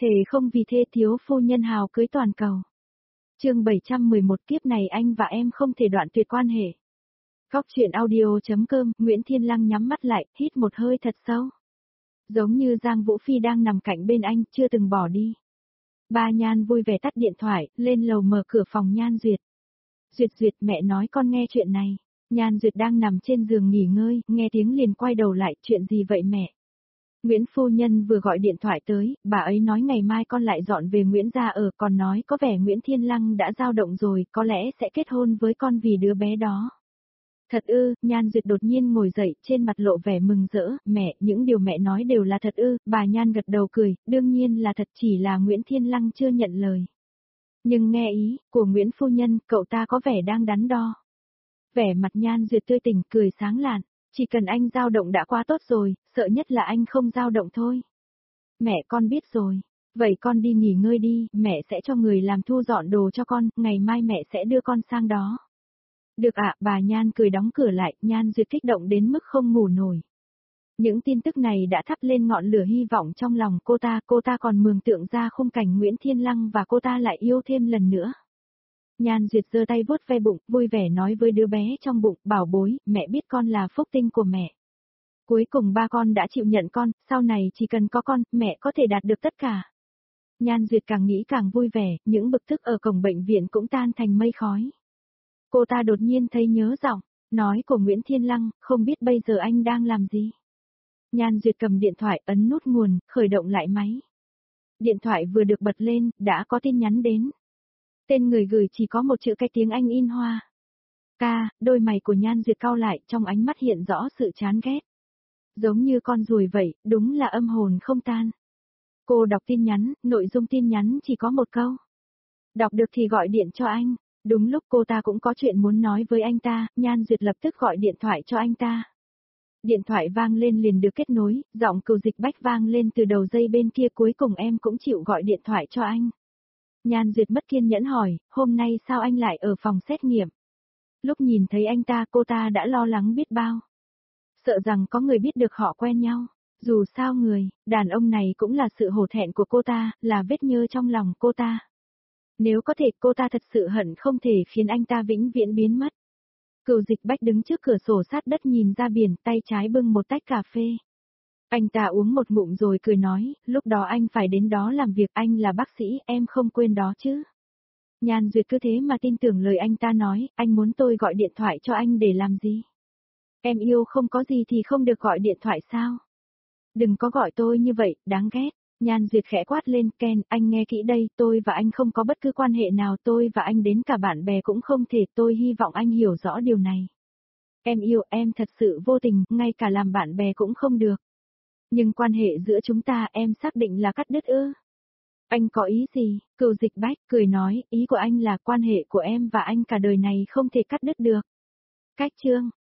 Thề không vì thê thiếu phu nhân hào cưới toàn cầu. Chương 711 kiếp này anh và em không thể đoạn tuyệt quan hệ. Góc truyện audio.com, Nguyễn Thiên Lăng nhắm mắt lại, hít một hơi thật sâu. Giống như Giang Vũ Phi đang nằm cạnh bên anh, chưa từng bỏ đi. Ba Nhan vui vẻ tắt điện thoại, lên lầu mở cửa phòng Nhan Duyệt. Duyệt, mẹ nói con nghe chuyện này. Nhan Duyệt đang nằm trên giường nghỉ ngơi, nghe tiếng liền quay đầu lại, chuyện gì vậy mẹ? Nguyễn phu nhân vừa gọi điện thoại tới, bà ấy nói ngày mai con lại dọn về Nguyễn gia ở, còn nói có vẻ Nguyễn Thiên Lăng đã dao động rồi, có lẽ sẽ kết hôn với con vì đứa bé đó. Thật ư? Nhan Duyệt đột nhiên ngồi dậy, trên mặt lộ vẻ mừng rỡ, mẹ, những điều mẹ nói đều là thật ư? Bà Nhan gật đầu cười, đương nhiên là thật, chỉ là Nguyễn Thiên Lăng chưa nhận lời. Nhưng nghe ý của Nguyễn phu nhân, cậu ta có vẻ đang đắn đo. Vẻ mặt Nhan Duyệt tươi tỉnh, cười sáng lạn. Chỉ cần anh dao động đã quá tốt rồi, sợ nhất là anh không dao động thôi. Mẹ con biết rồi. Vậy con đi nghỉ ngơi đi, mẹ sẽ cho người làm thu dọn đồ cho con, ngày mai mẹ sẽ đưa con sang đó. Được ạ, bà Nhan cười đóng cửa lại, Nhan Duyệt kích động đến mức không ngủ nổi. Những tin tức này đã thắp lên ngọn lửa hy vọng trong lòng cô ta còn mường tượng ra khung cảnh Nguyễn Thiên Lăng và cô ta lại yêu thêm lần nữa. Nhan Duyệt giơ tay vuốt ve bụng, vui vẻ nói với đứa bé trong bụng, bảo bối, mẹ biết con là phúc tinh của mẹ. Cuối cùng ba con đã chịu nhận con, sau này chỉ cần có con, mẹ có thể đạt được tất cả. Nhan Duyệt càng nghĩ càng vui vẻ, những bực tức ở cổng bệnh viện cũng tan thành mây khói. Cô ta đột nhiên thấy nhớ giọng nói của Nguyễn Thiên Lăng, không biết bây giờ anh đang làm gì. Nhan Duyệt cầm điện thoại ấn nút nguồn, khởi động lại máy. Điện thoại vừa được bật lên, đã có tin nhắn đến. Tên người gửi chỉ có một chữ cái tiếng Anh in hoa. Đôi mày của Nhan Duyệt cau lại, trong ánh mắt hiện rõ sự chán ghét. Giống như con ruồi vậy, đúng là âm hồn không tan. Cô đọc tin nhắn, nội dung tin nhắn chỉ có một câu. Đọc được thì gọi điện cho anh. Đúng lúc cô ta cũng có chuyện muốn nói với anh ta, Nhan Duyệt lập tức gọi điện thoại cho anh ta. Điện thoại vang lên liền được kết nối, giọng Cửu Dịch Bách vang lên từ đầu dây bên kia, cuối cùng em cũng chịu gọi điện thoại cho anh. Nhan Duyệt mất kiên nhẫn hỏi, hôm nay sao anh lại ở phòng xét nghiệm? Lúc nhìn thấy anh ta, cô ta đã lo lắng biết bao. Sợ rằng có người biết được họ quen nhau. Dù sao đàn ông này cũng là sự hổ thẹn của cô ta, là vết nhơ trong lòng cô ta. Nếu có thể cô ta thật sự hận không thể khiến anh ta vĩnh viễn biến mất. Cửu Dịch Bách đứng trước cửa sổ sát đất nhìn ra biển, tay trái bưng một tách cà phê. Anh ta uống một ngụm rồi cười nói, lúc đó anh phải đến đó làm việc, anh là bác sĩ, em không quên đó chứ. Nhan Duyệt cứ thế mà tin tưởng lời anh ta nói, anh muốn tôi gọi điện thoại cho anh để làm gì? Em yêu không có gì thì không được gọi điện thoại sao? Đừng có gọi tôi như vậy, đáng ghét. Nhan Duyệt khẽ quát lên, Ken, anh nghe kỹ đây, tôi và anh không có bất cứ quan hệ nào, tôi và anh đến cả bạn bè cũng không thể, tôi hy vọng anh hiểu rõ điều này. Em yêu, em thật sự vô tình, ngay cả làm bạn bè cũng không được. Nhưng quan hệ giữa chúng ta em xác định là cắt đứt ư? Anh có ý gì? Cửu Dịch Bách cười nói, ý của anh là quan hệ của em và anh cả đời này không thể cắt đứt được. Cách chương